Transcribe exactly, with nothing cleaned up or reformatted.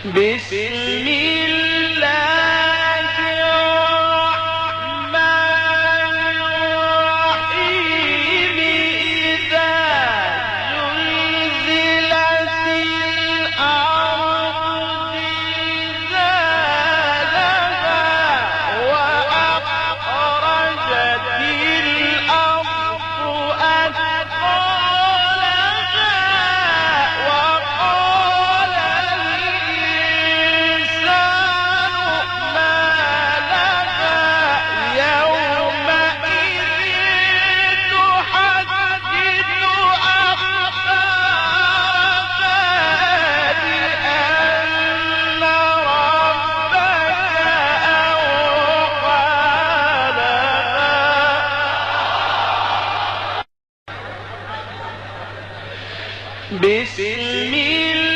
بسم الله الرحمن الرحيم إذا زلزلت الأرض زلزالها وأخرجت الأرض أثقالها وقال الإنسان ما لها يومئذ تحدث أخبارها بأن ربك أوحى لها بسم الله